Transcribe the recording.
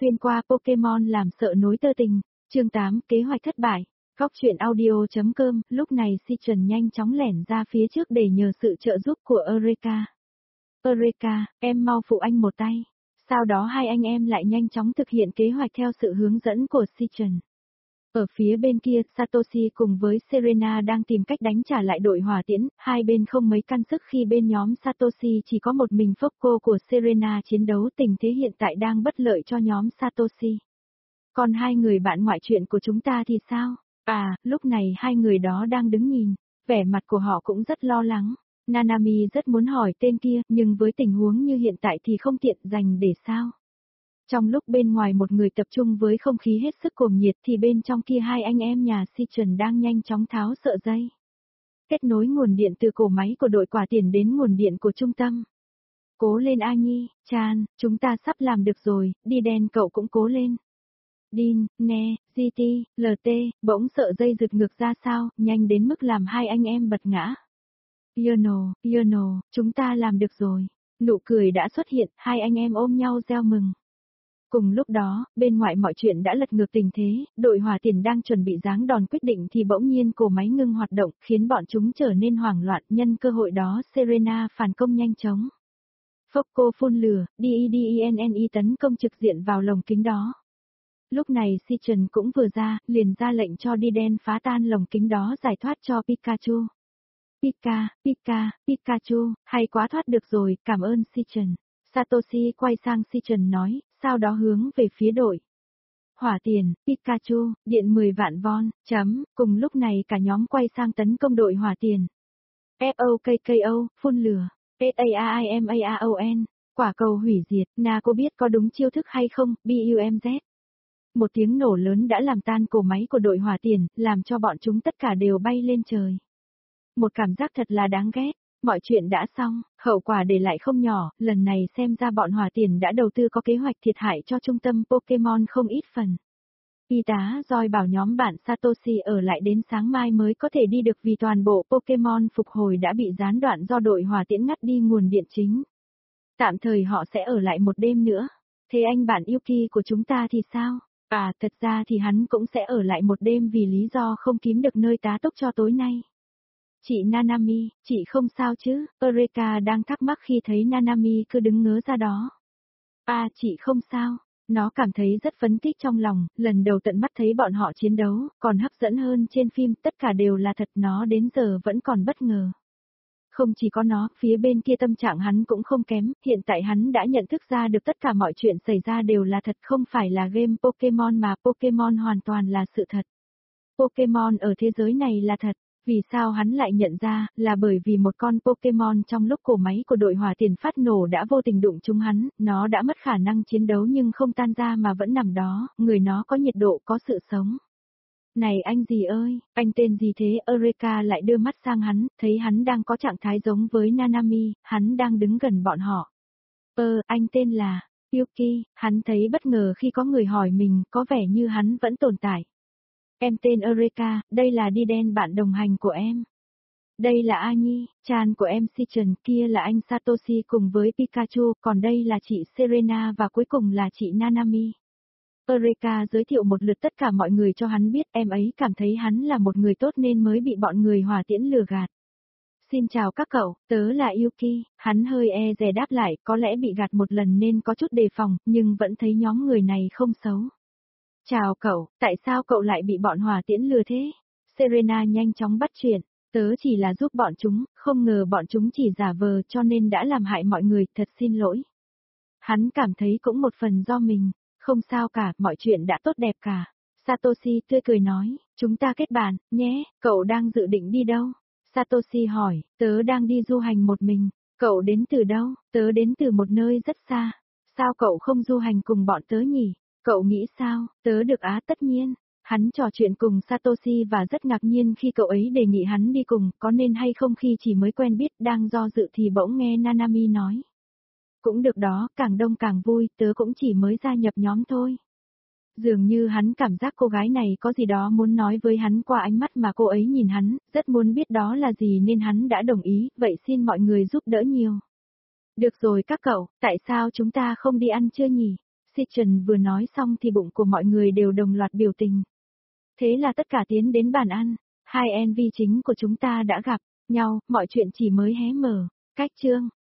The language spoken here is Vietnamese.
xuyên qua Pokemon làm sợ nối tơ tình, chương 8, kế hoạch thất bại. Góc truyện audio.com, lúc này Citron nhanh chóng lẻn ra phía trước để nhờ sự trợ giúp của Eureka. Eureka, em mau phụ anh một tay. Sau đó hai anh em lại nhanh chóng thực hiện kế hoạch theo sự hướng dẫn của Citron. Ở phía bên kia, Satoshi cùng với Serena đang tìm cách đánh trả lại đội hỏa tiễn, hai bên không mấy căn sức khi bên nhóm Satoshi chỉ có một mình Focco của Serena chiến đấu, tình thế hiện tại đang bất lợi cho nhóm Satoshi. Còn hai người bạn ngoại chuyện của chúng ta thì sao? À, lúc này hai người đó đang đứng nhìn, vẻ mặt của họ cũng rất lo lắng. Nanami rất muốn hỏi tên kia, nhưng với tình huống như hiện tại thì không tiện dành để sao. Trong lúc bên ngoài một người tập trung với không khí hết sức cuồng nhiệt thì bên trong kia hai anh em nhà Citron đang nhanh chóng tháo sợi dây. Kết nối nguồn điện từ cổ máy của đội quả tiền đến nguồn điện của trung tâm. Cố lên A Nhi, Chan, chúng ta sắp làm được rồi, đi đen cậu cũng cố lên. Din, Ne, GT, LT, bỗng sợi dây giật ngược ra sao, nhanh đến mức làm hai anh em bật ngã. Yono, chúng ta làm được rồi. Nụ cười đã xuất hiện, hai anh em ôm nhau reo mừng. Cùng lúc đó, bên ngoài mọi chuyện đã lật ngược tình thế, đội hỏa tiền đang chuẩn bị giáng đòn quyết định thì bỗng nhiên cổ máy ngưng hoạt động, khiến bọn chúng trở nên hoảng loạn. Nhân cơ hội đó Serena phản công nhanh chóng. Focco phun lửa, DEDENNE tấn công trực diện vào lồng kính đó. Lúc này Citron cũng vừa ra, liền ra lệnh cho Diden phá tan lồng kính đó giải thoát cho Pikachu. Pikachu, hay quá, thoát được rồi, cảm ơn Citron. Satoshi quay sang Citron nói, sau đó hướng về phía đội hỏa tiền, Pikachu, điện 10 vạn von, cùng lúc này cả nhóm quay sang tấn công đội hỏa tiền. FOKKO, phun lửa, SAIMAAON, quả cầu hủy diệt, Na cô biết có đúng chiêu thức hay không, BUMZ. Một tiếng nổ lớn đã làm tan cổ máy của đội hỏa tiền, làm cho bọn chúng tất cả đều bay lên trời. Một cảm giác thật là đáng ghét. Mọi chuyện đã xong, hậu quả để lại không nhỏ, lần này xem ra bọn hỏa tiền đã đầu tư có kế hoạch thiệt hại cho trung tâm Pokemon không ít phần. Y tá Joy bảo nhóm bạn Satoshi ở lại đến sáng mai mới có thể đi được vì toàn bộ Pokemon phục hồi đã bị gián đoạn do đội hỏa tiễn ngắt đi nguồn điện chính. Tạm thời họ sẽ ở lại một đêm nữa. Thế anh bạn Yuki của chúng ta thì sao? À, thật ra thì hắn cũng sẽ ở lại một đêm vì lý do không kiếm được nơi tá túc cho tối nay. Chị Nanami, chị không sao chứ? Eureka đang thắc mắc khi thấy Nanami cứ đứng ngớ ra đó. À, chị không sao. Nó cảm thấy rất phấn khích trong lòng, lần đầu tận mắt thấy bọn họ chiến đấu, còn hấp dẫn hơn trên phim, tất cả đều là thật, nó đến giờ vẫn còn bất ngờ. Không chỉ có nó, phía bên kia tâm trạng hắn cũng không kém, hiện tại hắn đã nhận thức ra được tất cả mọi chuyện xảy ra đều là thật, không phải là game Pokemon mà Pokemon hoàn toàn là sự thật. Pokemon ở thế giới này là thật. Vì sao hắn lại nhận ra, là bởi vì một con Pokemon trong lúc cổ máy của đội hỏa tiền phát nổ đã vô tình đụng trúng hắn, nó đã mất khả năng chiến đấu nhưng không tan ra mà vẫn nằm đó, người nó có nhiệt độ, có sự sống. Này anh gì ơi, anh tên gì thế? Eureka lại đưa mắt sang hắn, thấy hắn đang có trạng thái giống với Nanami, hắn đang đứng gần bọn họ. Anh tên là Yuki, hắn thấy bất ngờ khi có người hỏi mình, có vẻ như hắn vẫn tồn tại. Em tên Eureka, đây là Diden bạn đồng hành của em. Đây là Annie, Chan của em Citron, kia là anh Satoshi cùng với Pikachu, còn đây là chị Serena và cuối cùng là chị Nanami. Eureka giới thiệu một lượt tất cả mọi người cho hắn biết, em ấy cảm thấy hắn là một người tốt nên mới bị bọn người hỏa tiễn lừa gạt. Xin chào các cậu, tớ là Yuki, hắn hơi e dè đáp lại, có lẽ bị gạt một lần nên có chút đề phòng, nhưng vẫn thấy nhóm người này không xấu. Chào cậu, tại sao cậu lại bị bọn hỏa tiễn lừa thế? Serena nhanh chóng bắt chuyện, tớ chỉ là giúp bọn chúng, không ngờ bọn chúng chỉ giả vờ cho nên đã làm hại mọi người, thật xin lỗi. Hắn cảm thấy cũng một phần do mình, không sao cả, mọi chuyện đã tốt đẹp cả. Satoshi tươi cười nói, chúng ta kết bạn, nhé, cậu đang dự định đi đâu? Satoshi hỏi, tớ đang đi du hành một mình, cậu đến từ đâu? Tớ đến từ một nơi rất xa, sao cậu không du hành cùng bọn tớ nhỉ? Cậu nghĩ sao? Tớ được á, tất nhiên. Hắn trò chuyện cùng Satoshi và rất ngạc nhiên khi cậu ấy đề nghị hắn đi cùng, có nên hay không khi chỉ mới quen biết, đang do dự thì bỗng nghe Nanami nói. Cũng được đó, càng đông càng vui, tớ cũng chỉ mới gia nhập nhóm thôi. Dường như hắn cảm giác cô gái này có gì đó muốn nói với hắn qua ánh mắt mà cô ấy nhìn hắn, rất muốn biết đó là gì nên hắn đã đồng ý, vậy xin mọi người giúp đỡ nhiều. Được rồi các cậu, tại sao chúng ta không đi ăn trưa nhỉ? Sitchin vừa nói xong thì bụng của mọi người đều đồng loạt biểu tình. Thế là tất cả tiến đến bàn ăn, hai NV chính của chúng ta đã gặp nhau, mọi chuyện chỉ mới hé mở. Cách chương